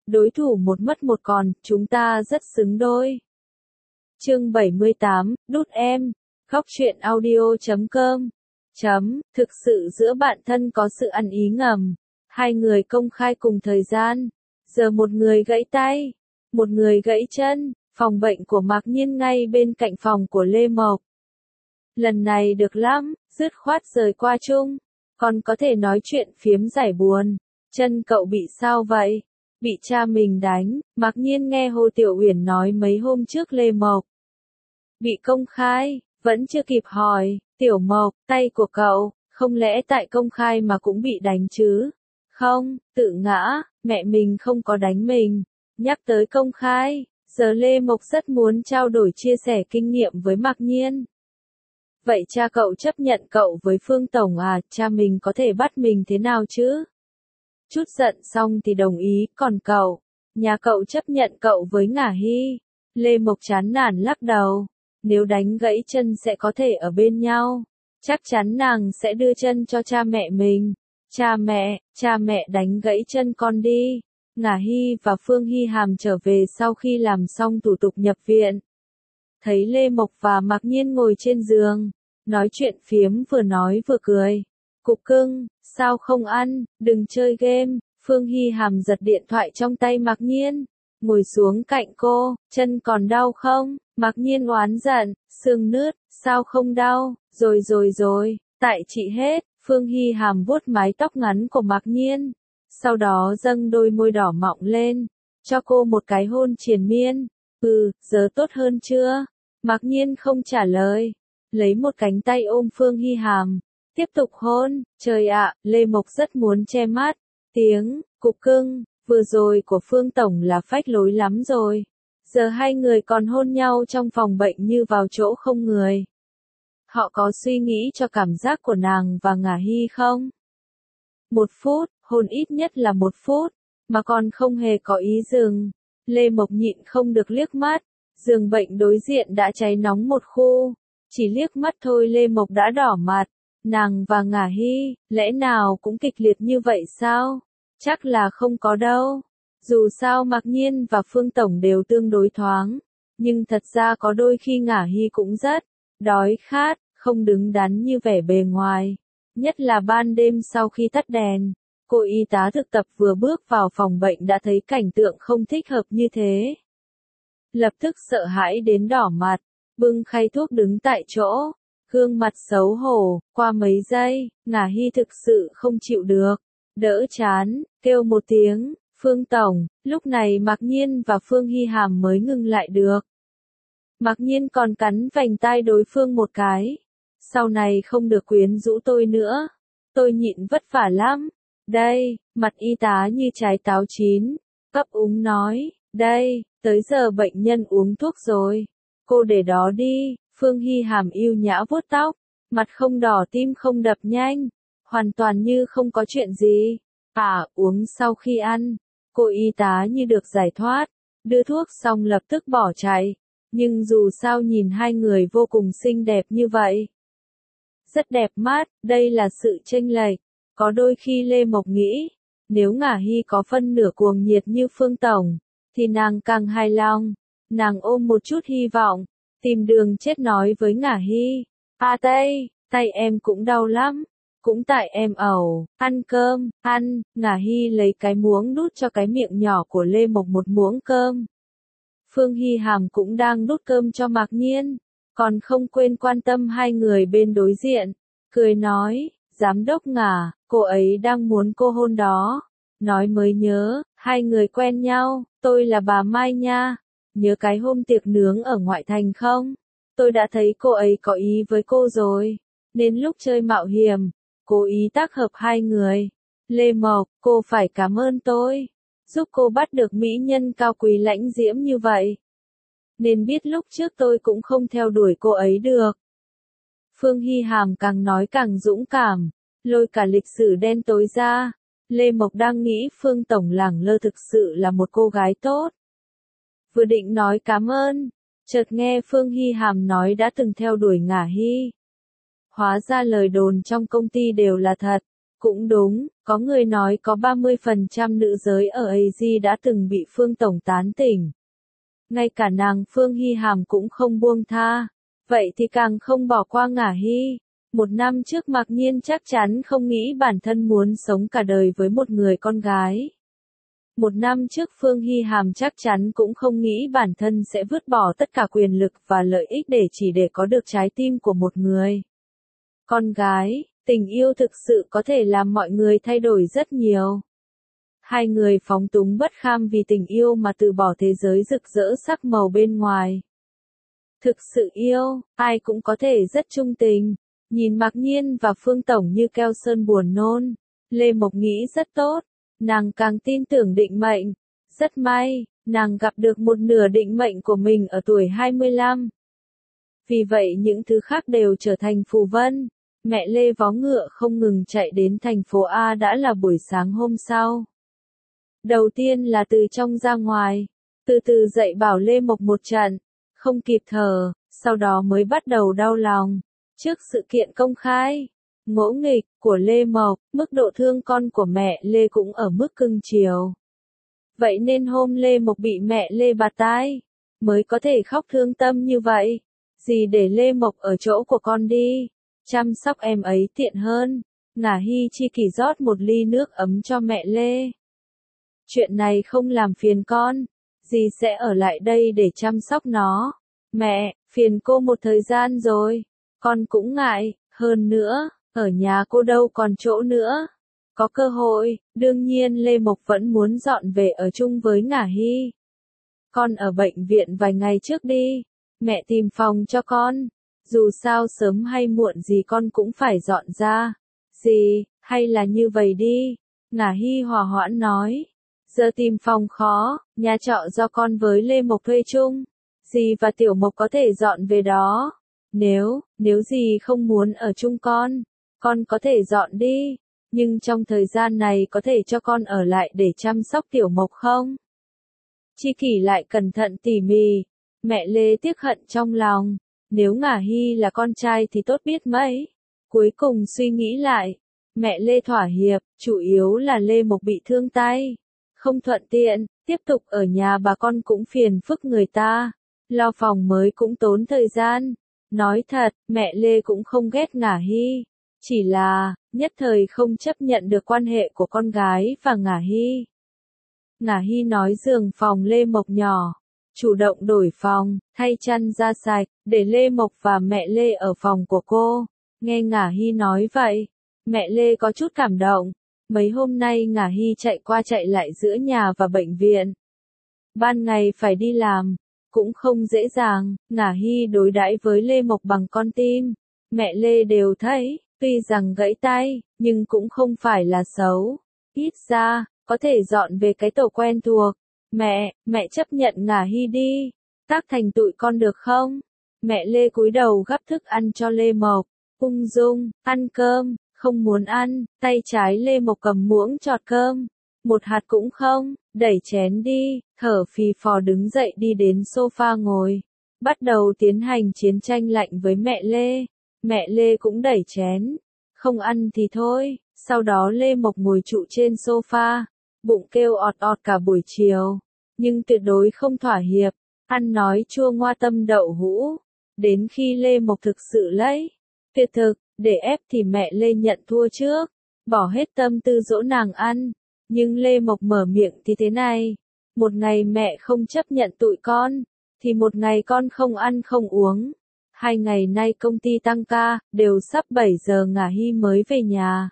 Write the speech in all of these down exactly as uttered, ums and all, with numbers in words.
đối thủ một mất một còn, chúng ta rất xứng đôi. Chương bảy mươi tám, đút em, khóc chuyện audio chấm com. Chấm, thực sự giữa bạn thân có sự ăn ý ngầm. Hai người công khai cùng thời gian. Giờ một người gãy tay, một người gãy chân, phòng bệnh của Mạc Nhiên ngay bên cạnh phòng của Lê Mộc. Lần này được lắm, dứt khoát rời qua chung, còn có thể nói chuyện phiếm giải buồn. Chân cậu bị sao vậy? Bị cha mình đánh, Mạc Nhiên nghe Hồ Tiểu Uyển nói mấy hôm trước Lê Mộc bị công khai, vẫn chưa kịp hỏi, Tiểu Mộc, tay của cậu, không lẽ tại công khai mà cũng bị đánh chứ? Không, tự ngã, mẹ mình không có đánh mình. Nhắc tới công khai, giờ Lê Mộc rất muốn trao đổi chia sẻ kinh nghiệm với Mạc Nhiên. Vậy cha cậu chấp nhận cậu với Phương Tổng à, cha mình có thể bắt mình thế nào chứ? Chút giận xong thì đồng ý, còn cậu, nhà cậu chấp nhận cậu với Ngả Hy. Lê Mộc chán nản lắc đầu, nếu đánh gãy chân sẽ có thể ở bên nhau, chắc chắn nàng sẽ đưa chân cho cha mẹ mình. Cha mẹ, cha mẹ đánh gãy chân con đi. Ngả Hy và Phương Hy Hàm trở về sau khi làm xong thủ tục nhập viện. Thấy Lê Mộc và Mạc Nhiên ngồi trên giường, nói chuyện phiếm vừa nói vừa cười. Cục cưng, sao không ăn, đừng chơi game. Phương Hy Hàm giật điện thoại trong tay Mạc Nhiên, ngồi xuống cạnh cô, chân còn đau không? Mạc Nhiên oán giận, xương nứt, sao không đau, rồi rồi rồi, tại chị hết. Phương Hy Hàm vuốt mái tóc ngắn của Mạc Nhiên, sau đó dâng đôi môi đỏ mọng lên, cho cô một cái hôn triền miên. Ừ, giờ tốt hơn chưa? Mạc Nhiên không trả lời, lấy một cánh tay ôm Phương Hy Hàm, tiếp tục hôn. Trời ạ, Lê Mộc rất muốn che mắt. Tiếng, cục cưng, vừa rồi của Phương Tổng là phách lối lắm rồi. Giờ hai người còn hôn nhau trong phòng bệnh như vào chỗ không người. Họ có suy nghĩ cho cảm giác của nàng và Ngả Hy không? Một phút, hôn ít nhất là một phút, mà còn không hề có ý dừng. Lê Mộc nhịn không được liếc mắt, giường bệnh đối diện đã cháy nóng một khu. Chỉ liếc mắt thôi Lê Mộc đã đỏ mặt. Nàng và Ngả Hy, lẽ nào cũng kịch liệt như vậy sao? Chắc là không có đâu. Dù sao Mạc Nhiên và Phương Tổng đều tương đối thoáng, nhưng thật ra có đôi khi Ngả Hy cũng rất đói khát, không đứng đắn như vẻ bề ngoài. Nhất là ban đêm sau khi tắt đèn, cô y tá thực tập vừa bước vào phòng bệnh đã thấy cảnh tượng không thích hợp như thế. Lập tức sợ hãi đến đỏ mặt, bưng khay thuốc đứng tại chỗ, gương mặt xấu hổ. Qua mấy giây, Ngả Hy thực sự không chịu được, đỡ chán, kêu một tiếng, Phương Tổng. Lúc này Mạc Nhiên và Phương Hy Hàm mới ngừng lại được. Mạc Nhiên còn cắn vành tai đối phương một cái. Sau này không được quyến rũ tôi nữa. Tôi nhịn vất vả lắm. Đây, mặt y tá như trái táo chín. Ấp úng nói, đây, tới giờ bệnh nhân uống thuốc rồi. Cô để đó đi. Phương Hy Hàm yêu nhã vuốt tóc. Mặt không đỏ tim không đập nhanh. Hoàn toàn như không có chuyện gì. À, uống sau khi ăn. Cô y tá như được giải thoát. Đưa thuốc xong lập tức bỏ chạy. Nhưng dù sao nhìn hai người vô cùng xinh đẹp như vậy. Rất đẹp mắt, đây là sự chênh lệch. Có đôi khi Lê Mộc nghĩ, nếu Ngả Hy có phân nửa cuồng nhiệt như Phương Tổng, thì nàng càng hài lòng. Nàng ôm một chút hy vọng, tìm đường chết nói với Ngả Hy. À tay, tay em cũng đau lắm. Cũng tại em ẩu, ăn cơm, ăn. Ngả Hy lấy cái muỗng đút cho cái miệng nhỏ của Lê Mộc một muỗng cơm. Phương Hy Hàm cũng đang đút cơm cho Mạc Nhiên, còn không quên quan tâm hai người bên đối diện, cười nói, giám đốc Ngả, cô ấy đang muốn cô hôn đó. Nói mới nhớ, hai người quen nhau, tôi là bà Mai nha. Nhớ cái hôm tiệc nướng ở ngoại thành không? Tôi đã thấy cô ấy có ý với cô rồi, nên lúc chơi mạo hiểm, cố ý tác hợp hai người. Lê Mộc, cô phải cảm ơn tôi, giúp cô bắt được mỹ nhân cao quý lãnh diễm như vậy. Nên biết lúc trước tôi cũng không theo đuổi cô ấy được. Phương Hy Hàm càng nói càng dũng cảm, lôi cả lịch sử đen tối ra. Lê Mộc đang nghĩ Phương Tổng lẳng lơ thực sự là một cô gái tốt. Vừa định nói cảm ơn, chợt nghe Phương Hy Hàm nói đã từng theo đuổi Ngả Hy. Hóa ra lời đồn trong công ty đều là thật. Cũng đúng, có người nói có ba mươi phần trăm nữ giới ở a giê đã từng bị Phương Tổng tán tỉnh. Ngay cả nàng Phương Hy Hàm cũng không buông tha. Vậy thì càng không bỏ qua Ngả Hy. Một năm trước Mạc Nhiên chắc chắn không nghĩ bản thân muốn sống cả đời với một người con gái. Một năm trước Phương Hy Hàm chắc chắn cũng không nghĩ bản thân sẽ vứt bỏ tất cả quyền lực và lợi ích để chỉ để có được trái tim của một người. Con gái, tình yêu thực sự có thể làm mọi người thay đổi rất nhiều. Hai người phóng túng bất kham vì tình yêu mà từ bỏ thế giới rực rỡ sắc màu bên ngoài. Thực sự yêu, ai cũng có thể rất trung tình. Nhìn Mạc Nhiên và Phương Tổng như keo sơn buồn nôn. Lê Mộc nghĩ rất tốt. Nàng càng tin tưởng định mệnh. Rất may, nàng gặp được một nửa định mệnh của mình ở tuổi hai mươi lăm. Vì vậy những thứ khác đều trở thành phù vân. Mẹ Lê vó ngựa không ngừng chạy đến thành phố A đã là buổi sáng hôm sau. Đầu tiên là từ trong ra ngoài. Từ từ dạy bảo Lê Mộc một trận. Không kịp thở, sau đó mới bắt đầu đau lòng. Trước sự kiện công khai, ngỗ nghịch của Lê Mộc, mức độ thương con của mẹ Lê cũng ở mức cưng chiều. Vậy nên hôm Lê Mộc bị mẹ Lê bạt tai, mới có thể khóc thương tâm như vậy. Dì để Lê Mộc ở chỗ của con đi, chăm sóc em ấy tiện hơn. Ngả Hy chi kỷ rót một ly nước ấm cho mẹ Lê. Chuyện này không làm phiền con, dì sẽ ở lại đây để chăm sóc nó. Mẹ, phiền cô một thời gian rồi, con cũng ngại, hơn nữa, ở nhà cô đâu còn chỗ nữa. Có cơ hội, đương nhiên Lê Mộc vẫn muốn dọn về ở chung với Ngả Hy. Con ở bệnh viện vài ngày trước đi, mẹ tìm phòng cho con. Dù sao sớm hay muộn gì con cũng phải dọn ra. Dì, hay là như vậy đi. Ngả Hy hòa hoãn nói. Giờ tìm phòng khó, nhà trọ do con với Lê Mộc thuê chung. Dì và Tiểu Mộc có thể dọn về đó. Nếu, nếu dì không muốn ở chung con, con có thể dọn đi. Nhưng trong thời gian này có thể cho con ở lại để chăm sóc Tiểu Mộc không? Chi kỷ lại cẩn thận tỉ mỉ. Mẹ Lê tiếc hận trong lòng. Nếu Ngả Hy là con trai thì tốt biết mấy. Cuối cùng suy nghĩ lại. Mẹ Lê thỏa hiệp, chủ yếu là Lê Mộc bị thương tay. Không thuận tiện, tiếp tục ở nhà bà con cũng phiền phức người ta. Lo phòng mới cũng tốn thời gian. Nói thật, mẹ Lê cũng không ghét Ngả Hy. Chỉ là, nhất thời không chấp nhận được quan hệ của con gái và Ngả Hy. Ngả Hy nói giường phòng Lê Mộc nhỏ. Chủ động đổi phòng, thay chăn ra sạch, để Lê Mộc và mẹ Lê ở phòng của cô. Nghe Ngả Hy nói vậy, mẹ Lê có chút cảm động. Mấy hôm nay Ngả Hy chạy qua chạy lại giữa nhà và bệnh viện. Ban ngày phải đi làm, cũng không dễ dàng. Ngả Hy đối đãi với Lê Mộc bằng con tim. Mẹ Lê đều thấy, tuy rằng gãy tay, nhưng cũng không phải là xấu. Ít ra, có thể dọn về cái tổ quen thuộc. Mẹ, mẹ chấp nhận Ngả Hy đi. Tác thành tụi con được không? Mẹ Lê cúi đầu gắp thức ăn cho Lê Mộc. Ung dung, ăn cơm, không muốn ăn. Tay trái Lê Mộc cầm muỗng chọt cơm. Một hạt cũng không, đẩy chén đi, thở phì phò đứng dậy đi đến sofa ngồi. Bắt đầu tiến hành chiến tranh lạnh với mẹ Lê. Mẹ Lê cũng đẩy chén. Không ăn thì thôi. Sau đó Lê Mộc ngồi trụ trên sofa. Bụng kêu ọt ọt cả buổi chiều. Nhưng tuyệt đối không thỏa hiệp. Ăn nói chua ngoa tâm đậu hũ. Đến khi Lê Mộc thực sự lấy. Tuyệt thực, để ép thì mẹ Lê nhận thua trước. Bỏ hết tâm tư dỗ nàng ăn. Nhưng Lê Mộc mở miệng thì thế này. Một ngày mẹ không chấp nhận tụi con. Thì một ngày con không ăn không uống. Hai ngày nay công ty tăng ca, đều sắp bảy giờ Ngả Hy mới về nhà.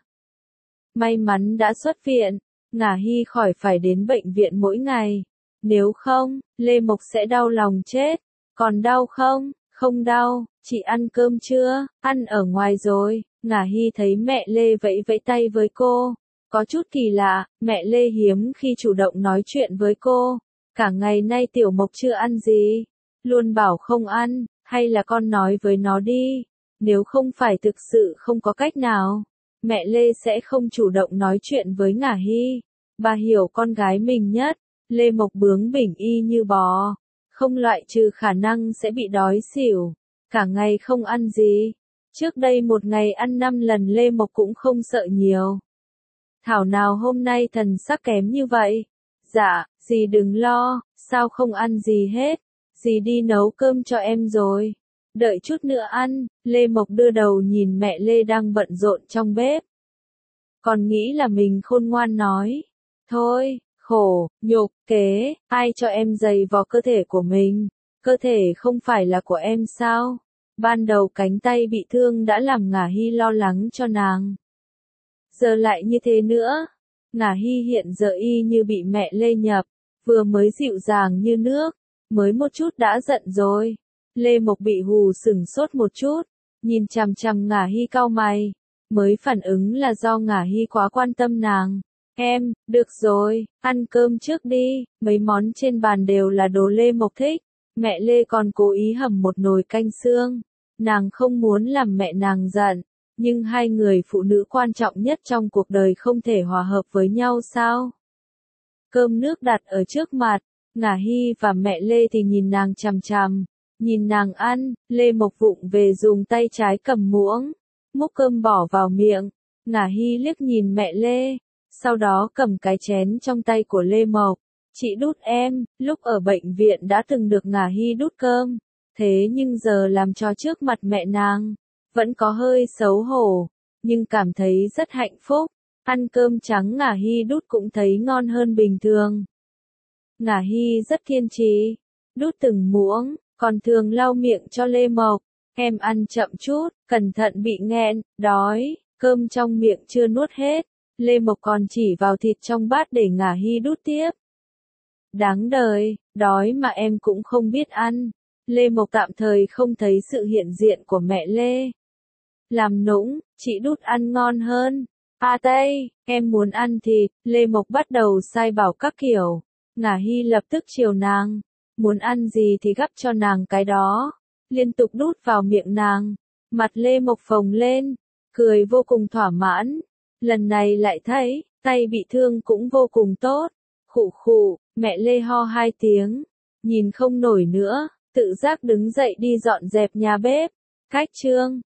May mắn đã xuất viện. Ngả Hy khỏi phải đến bệnh viện mỗi ngày. Nếu không, Lê Mộc sẽ đau lòng chết. Còn đau không? Không đau. Chị ăn cơm chưa? Ăn ở ngoài rồi. Ngả Hy thấy mẹ Lê vẫy vẫy tay với cô. Có chút kỳ lạ, mẹ Lê hiếm khi chủ động nói chuyện với cô. Cả ngày nay Tiểu Mộc chưa ăn gì. Luôn bảo không ăn, hay là con nói với nó đi. Nếu không phải thực sự không có cách nào, mẹ Lê sẽ không chủ động nói chuyện với Ngả Hy. Bà hiểu con gái mình nhất. Lê Mộc bướng bỉnh y như bò. Không loại trừ khả năng sẽ bị đói xỉu. Cả ngày không ăn gì. Trước đây một ngày ăn năm lần Lê Mộc cũng không sợ nhiều. thảo nào hôm nay thần sắc kém như vậy. Dạ, dì đừng lo, sao không ăn gì hết, dì đi nấu cơm cho em rồi. Đợi chút nữa ăn, Lê Mộc đưa đầu nhìn mẹ Lê đang bận rộn trong bếp. Còn nghĩ là mình khôn ngoan nói. Thôi, khổ, nhục, kế, ai cho em giày vò cơ thể của mình, cơ thể không phải là của em sao? Ban đầu cánh tay bị thương đã làm Ngả Hy lo lắng cho nàng. Giờ lại như thế nữa, Ngả Hy hiện giờ y như bị mẹ Lê nhập, vừa mới dịu dàng như nước, mới một chút đã giận rồi. Lê Mộc bị hù sửng sốt một chút, nhìn chằm chằm Ngả Hy cau mày, mới phản ứng là do Ngả Hy quá quan tâm nàng. Em, được rồi, ăn cơm trước đi, mấy món trên bàn đều là đồ Lê Mộc thích. Mẹ Lê còn cố ý hầm một nồi canh xương. Nàng không muốn làm mẹ nàng giận, nhưng hai người phụ nữ quan trọng nhất trong cuộc đời không thể hòa hợp với nhau sao? Cơm nước đặt ở trước mặt, Ngả Hy và mẹ Lê thì nhìn nàng chằm chằm, nhìn nàng ăn, Lê Mộc vụng về dùng tay trái cầm muỗng, múc cơm bỏ vào miệng. Ngả Hy liếc nhìn mẹ Lê, sau đó cầm cái chén trong tay của Lê Mộc. Chị đút em, lúc ở bệnh viện đã từng được Ngả Hy đút cơm, thế nhưng giờ làm cho trước mặt mẹ nàng, vẫn có hơi xấu hổ, nhưng cảm thấy rất hạnh phúc. Ăn cơm trắng Ngả Hy đút cũng thấy ngon hơn bình thường. Ngả Hy rất kiên trì, đút từng muỗng, còn thường lau miệng cho Lê Mộc. Em ăn chậm chút, cẩn thận bị nghẹn, đói, cơm trong miệng chưa nuốt hết. Lê Mộc còn chỉ vào thịt trong bát để Ngả Hy đút tiếp. Đáng đời, đói mà em cũng không biết ăn. Lê Mộc tạm thời không thấy sự hiện diện của mẹ Lê. Làm nũng, chị đút ăn ngon hơn. À Tây, em muốn ăn thịt. Lê Mộc bắt đầu sai bảo các kiểu. Ngả Hy lập tức chiều nàng. Muốn ăn gì thì gắp cho nàng cái đó. Liên tục đút vào miệng nàng. Mặt Lê Mộc phồng lên, cười vô cùng thỏa mãn. Lần này lại thấy, tay bị thương cũng vô cùng tốt. Khụ khụ, mẹ Lê ho hai tiếng. Nhìn không nổi nữa, tự giác đứng dậy đi dọn dẹp nhà bếp. Cách chương